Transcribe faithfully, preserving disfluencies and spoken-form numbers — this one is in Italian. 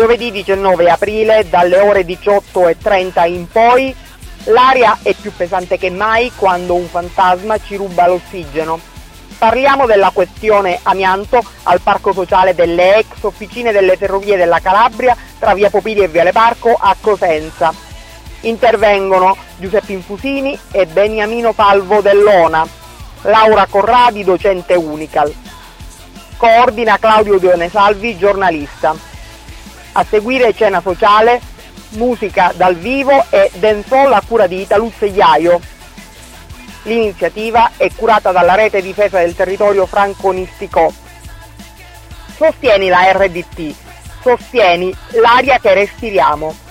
Giovedì diciannove aprile dalle ore diciotto e trenta in poi l'aria è più pesante che mai quando un fantasma ci ruba l'ossigeno. Parliamo della questione amianto al parco sociale delle ex officine delle ferrovie della Calabria tra via Popili e viale Parco a Cosenza. Intervengono Giuseppe Infusini e Beniamino Palvo dell'Ona, Laura Corradi, docente Unical. Coordina Claudio Dionesalvi, giornalista. A seguire cena sociale, musica dal vivo e dancehall a cura di Italuz Iaio. L'iniziativa è curata dalla Rete Difesa del Territorio Franconistico. Sostieni la R D T, sostieni l'aria che respiriamo.